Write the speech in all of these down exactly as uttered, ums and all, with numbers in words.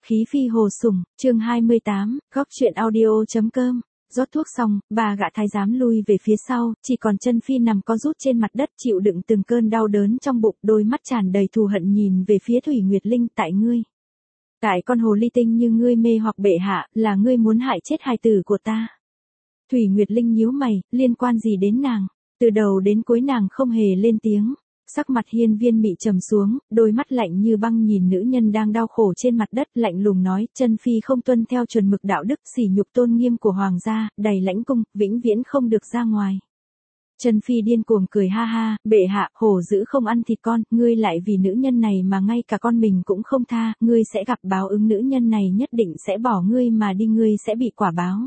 Khí phi hồ sủng, chương hai mươi tám, góc chuyện audio.com. Rót thuốc xong, ba gã thái giám lui về phía sau, chỉ còn chân phi nằm co rút trên mặt đất chịu đựng từng cơn đau đớn trong bụng, đôi mắt tràn đầy thù hận nhìn về phía Thủy Nguyệt Linh. Tại ngươi, tại con hồ ly tinh như ngươi mê hoặc bệ hạ, là ngươi muốn hại chết hài tử của ta. Thủy Nguyệt Linh nhíu mày, liên quan gì đến nàng? Từ đầu đến cuối nàng không hề lên tiếng. Sắc mặt Hiên Viên Mị trầm xuống, đôi mắt lạnh như băng nhìn nữ nhân đang đau khổ trên mặt đất, lạnh lùng nói, chân phi không tuân theo chuẩn mực đạo đức, sỉ nhục tôn nghiêm của hoàng gia, đầy lãnh cung, vĩnh viễn không được ra ngoài. Chân phi điên cuồng cười ha ha, bệ hạ, hổ dữ không ăn thịt con, ngươi lại vì nữ nhân này mà ngay cả con mình cũng không tha, ngươi sẽ gặp báo ứng, nữ nhân này nhất định sẽ bỏ ngươi mà đi, ngươi sẽ bị quả báo.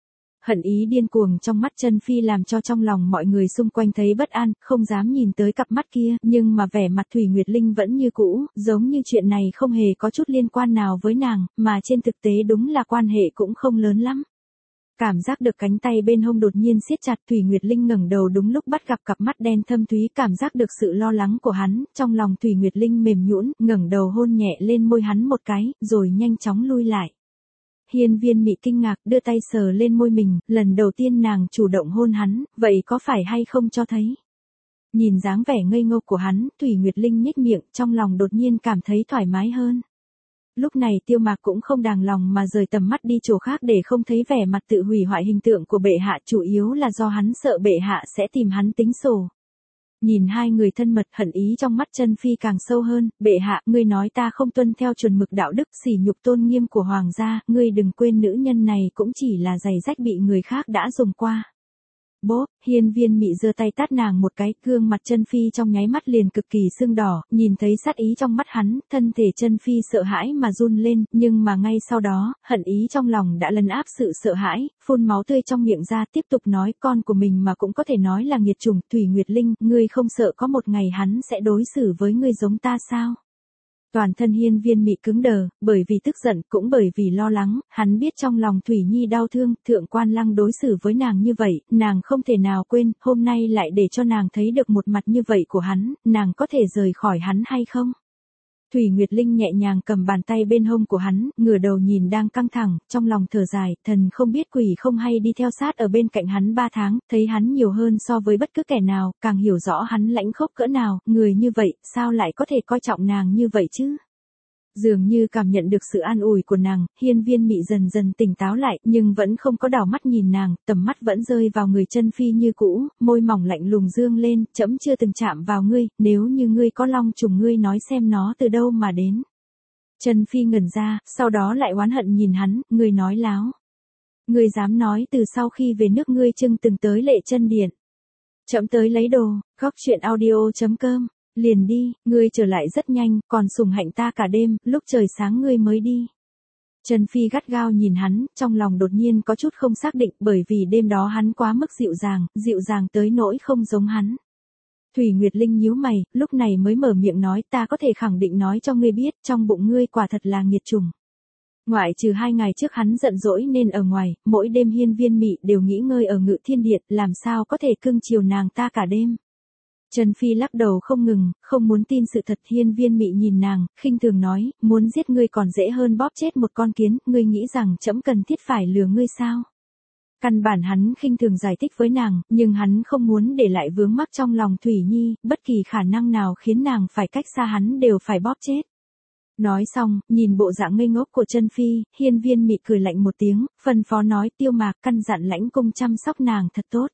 Hận ý điên cuồng trong mắt chân phi làm cho trong lòng mọi người xung quanh thấy bất an, không dám nhìn tới cặp mắt kia, nhưng mà vẻ mặt Thủy Nguyệt Linh vẫn như cũ, giống như chuyện này không hề có chút liên quan nào với nàng, mà trên thực tế đúng là quan hệ cũng không lớn lắm. Cảm giác được cánh tay bên hông đột nhiên siết chặt, Thủy Nguyệt Linh ngẩng đầu đúng lúc bắt gặp cặp mắt đen thâm thúy, cảm giác được sự lo lắng của hắn, trong lòng Thủy Nguyệt Linh mềm nhũn, ngẩng đầu hôn nhẹ lên môi hắn một cái, rồi nhanh chóng lui lại. Hiên Viên Mị kinh ngạc, đưa tay sờ lên môi mình, lần đầu tiên nàng chủ động hôn hắn, vậy có phải hay không cho thấy. Nhìn dáng vẻ ngây ngô của hắn, Thủy Nguyệt Linh nhếch miệng, trong lòng đột nhiên cảm thấy thoải mái hơn. Lúc này Tiêu Mạc cũng không đàng lòng mà rời tầm mắt đi chỗ khác để không thấy vẻ mặt tự hủy hoại hình tượng của bệ hạ, chủ yếu là do hắn sợ bệ hạ sẽ tìm hắn tính sổ. Nhìn hai người thân mật, hận ý trong mắt chân phi càng sâu hơn, bệ hạ, ngươi nói ta không tuân theo chuẩn mực đạo đức, sỉ nhục tôn nghiêm của hoàng gia, ngươi đừng quên nữ nhân này cũng chỉ là giày rách bị người khác đã dùng qua. Bố, Hiên Viên Mị giơ tay tát nàng một cái, gương mặt chân phi trong nháy mắt liền cực kỳ sưng đỏ, nhìn thấy sát ý trong mắt hắn, thân thể chân phi sợ hãi mà run lên, nhưng mà ngay sau đó, hận ý trong lòng đã lấn áp sự sợ hãi, phun máu tươi trong miệng ra, tiếp tục nói, con của mình mà cũng có thể nói là nghiệt chủng, Thủy Nguyệt Linh, ngươi không sợ có một ngày hắn sẽ đối xử với ngươi giống ta sao? Toàn thân Hiên Viên Mị cứng đờ, bởi vì tức giận, cũng bởi vì lo lắng, hắn biết trong lòng Thủy Nhi đau thương, Thượng Quan Lăng đối xử với nàng như vậy, nàng không thể nào quên, hôm nay lại để cho nàng thấy được một mặt như vậy của hắn, nàng có thể rời khỏi hắn hay không? Thủy Nguyệt Linh nhẹ nhàng cầm bàn tay bên hông của hắn, ngửa đầu nhìn đang căng thẳng, trong lòng thở dài, thần không biết quỷ không hay đi theo sát ở bên cạnh hắn ba tháng, thấy hắn nhiều hơn so với bất cứ kẻ nào, càng hiểu rõ hắn lãnh khốc cỡ nào, người như vậy, sao lại có thể coi trọng nàng như vậy chứ? Dường như cảm nhận được sự an ủi của nàng, Hiên Viên Mị dần dần tỉnh táo lại, nhưng vẫn không có đảo mắt nhìn nàng, tầm mắt vẫn rơi vào người chân phi như cũ, môi mỏng lạnh lùng dương lên, trẫm chưa từng chạm vào ngươi, nếu như ngươi có long trùng ngươi nói xem nó từ đâu mà đến. Chân phi ngẩn ra, sau đó lại oán hận nhìn hắn, ngươi nói láo. Ngươi dám nói từ sau khi về nước ngươi chưng từng tới Lệ Chân Điện. Trẫm tới lấy đồ, góc chuyện audio.com. Liền đi, ngươi trở lại rất nhanh, còn sủng hạnh ta cả đêm, lúc trời sáng ngươi mới đi. Trần Phi gắt gao nhìn hắn, trong lòng đột nhiên có chút không xác định, bởi vì đêm đó hắn quá mức dịu dàng, dịu dàng tới nỗi không giống hắn. Thủy Nguyệt Linh nhíu mày, lúc này mới mở miệng nói, ta có thể khẳng định nói cho ngươi biết, trong bụng ngươi quả thật là nghiệt chủng. Ngoại trừ hai ngày trước hắn giận dỗi nên ở ngoài, mỗi đêm Hiên Viên Mị đều nghỉ ngơi ở Ngự Thiên Điện, làm sao có thể cưng chiều nàng ta cả đêm. Trần Phi lắc đầu không ngừng, không muốn tin sự thật. Hiên Viên Mị nhìn nàng, khinh thường nói, muốn giết ngươi còn dễ hơn bóp chết một con kiến, ngươi nghĩ rằng trẫm cần thiết phải lừa ngươi sao? Căn bản hắn khinh thường giải thích với nàng, nhưng hắn không muốn để lại vướng mắc trong lòng Thủy Nhi, bất kỳ khả năng nào khiến nàng phải cách xa hắn đều phải bóp chết. Nói xong, nhìn bộ dạng ngây ngốc của Trần Phi, Hiên Viên Mị cười lạnh một tiếng, phân phó nói, Tiêu Mạc căn dặn lãnh cung chăm sóc nàng thật tốt.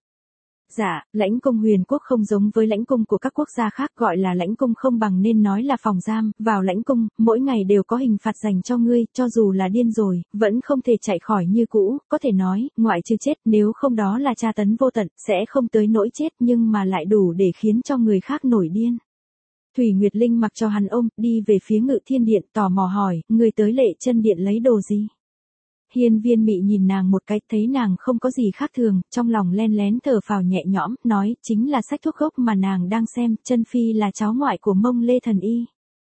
Dạ, lãnh cung Huyền Quốc không giống với lãnh cung của các quốc gia khác, gọi là lãnh cung không bằng nên nói là phòng giam, vào lãnh cung, mỗi ngày đều có hình phạt dành cho ngươi, cho dù là điên rồi, vẫn không thể chạy khỏi như cũ, có thể nói, ngoại trừ chết, nếu không đó là tra tấn vô tận, sẽ không tới nỗi chết nhưng mà lại đủ để khiến cho người khác nổi điên. Thủy Nguyệt Linh mặc cho hắn ôm, đi về phía Ngự Thiên Điện, tò mò hỏi, ngươi tới Lệ Chân Điện lấy đồ gì? Hiên Viên Mị nhìn nàng một cái, thấy nàng không có gì khác thường, trong lòng len lén thở phào nhẹ nhõm, nói, chính là sách thuốc gốc mà nàng đang xem, Chân Phi là cháu ngoại của Mông Lê Thần Y.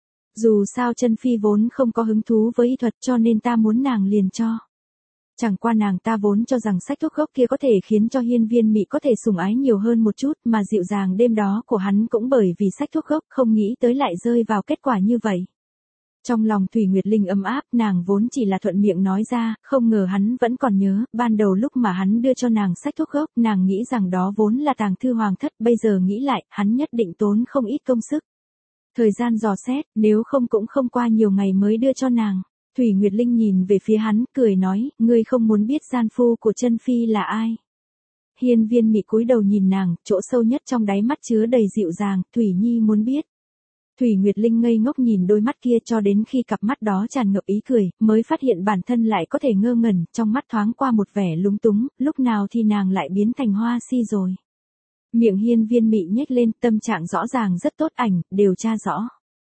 Dù sao Chân Phi vốn không có hứng thú với y thuật cho nên ta muốn nàng liền cho. Chẳng qua nàng ta vốn cho rằng sách thuốc gốc kia có thể khiến cho Hiên Viên Mị có thể sủng ái nhiều hơn một chút, mà dịu dàng đêm đó của hắn cũng bởi vì sách thuốc gốc, không nghĩ tới lại rơi vào kết quả như vậy. Trong lòng Thủy Nguyệt Linh ấm áp, nàng vốn chỉ là thuận miệng nói ra, không ngờ hắn vẫn còn nhớ, ban đầu lúc mà hắn đưa cho nàng sách thuốc gốc, nàng nghĩ rằng đó vốn là tàng thư hoàng thất, bây giờ nghĩ lại, hắn nhất định tốn không ít công sức. Thời gian dò xét, nếu không cũng không qua nhiều ngày mới đưa cho nàng. Thủy Nguyệt Linh nhìn về phía hắn, cười nói, ngươi không muốn biết gian phu của chân phi là ai. Hiên Viên Mị cúi đầu nhìn nàng, chỗ sâu nhất trong đáy mắt chứa đầy dịu dàng, Thủy Nhi muốn biết. Thủy Nguyệt Linh ngây ngốc nhìn đôi mắt kia cho đến khi cặp mắt đó tràn ngập ý cười, mới phát hiện bản thân lại có thể ngơ ngẩn, trong mắt thoáng qua một vẻ lúng túng, lúc nào thì nàng lại biến thành hoa si rồi. Miệng Hiên Viên Mị nhếch lên, tâm trạng rõ ràng rất tốt, ảnh, điều tra rõ.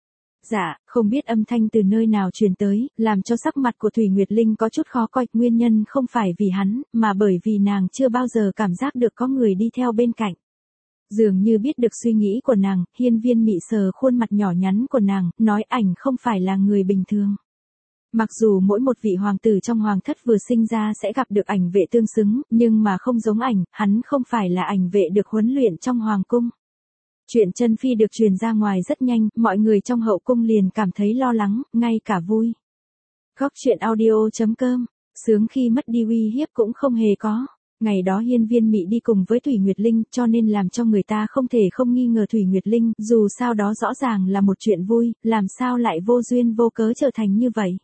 Dạ, không biết âm thanh từ nơi nào truyền tới, làm cho sắc mặt của Thủy Nguyệt Linh có chút khó coi, nguyên nhân không phải vì hắn, mà bởi vì nàng chưa bao giờ cảm giác được có người đi theo bên cạnh. Dường như biết được suy nghĩ của nàng, Hiên Viên Mị sờ khuôn mặt nhỏ nhắn của nàng, nói ảnh không phải là người bình thường. Mặc dù mỗi một vị hoàng tử trong hoàng thất vừa sinh ra sẽ gặp được ảnh vệ tương xứng, nhưng mà không giống ảnh, hắn không phải là ảnh vệ được huấn luyện trong hoàng cung. Chuyện chân phi được truyền ra ngoài rất nhanh, mọi người trong hậu cung liền cảm thấy lo lắng, ngay cả vui. Góc truyện audio chấm com, sướng khi mất đi uy hiếp cũng không hề có. Ngày đó Hiên Viên Mị đi cùng với Thủy Nguyệt Linh, cho nên làm cho người ta không thể không nghi ngờ Thủy Nguyệt Linh, dù sao đó rõ ràng là một chuyện vui, làm sao lại vô duyên vô cớ trở thành như vậy.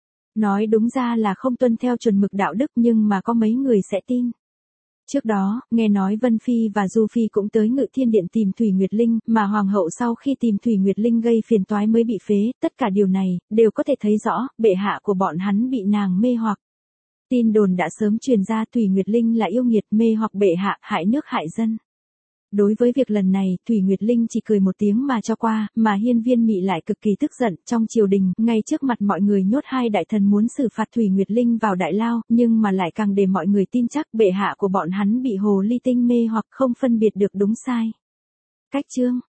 Nói đúng ra là không tuân theo chuẩn mực đạo đức, nhưng mà có mấy người sẽ tin. Trước đó, nghe nói Vân Phi và Du Phi cũng tới Ngự Thiên Điện tìm Thủy Nguyệt Linh, mà Hoàng hậu sau khi tìm Thủy Nguyệt Linh gây phiền toái mới bị phế, tất cả điều này, đều có thể thấy rõ, bệ hạ của bọn hắn bị nàng mê hoặc. Tin đồn đã sớm truyền ra Thủy Nguyệt Linh là yêu nghiệt, mê hoặc bệ hạ, hại nước hại dân. Đối với việc lần này, Thủy Nguyệt Linh chỉ cười một tiếng mà cho qua, mà Hiên Viên Mị lại cực kỳ tức giận, trong triều đình, ngay trước mặt mọi người nhốt hai đại thần muốn xử phạt Thủy Nguyệt Linh vào đại lao, nhưng mà lại càng để mọi người tin chắc bệ hạ của bọn hắn bị hồ ly tinh mê hoặc không phân biệt được đúng sai. Cách chương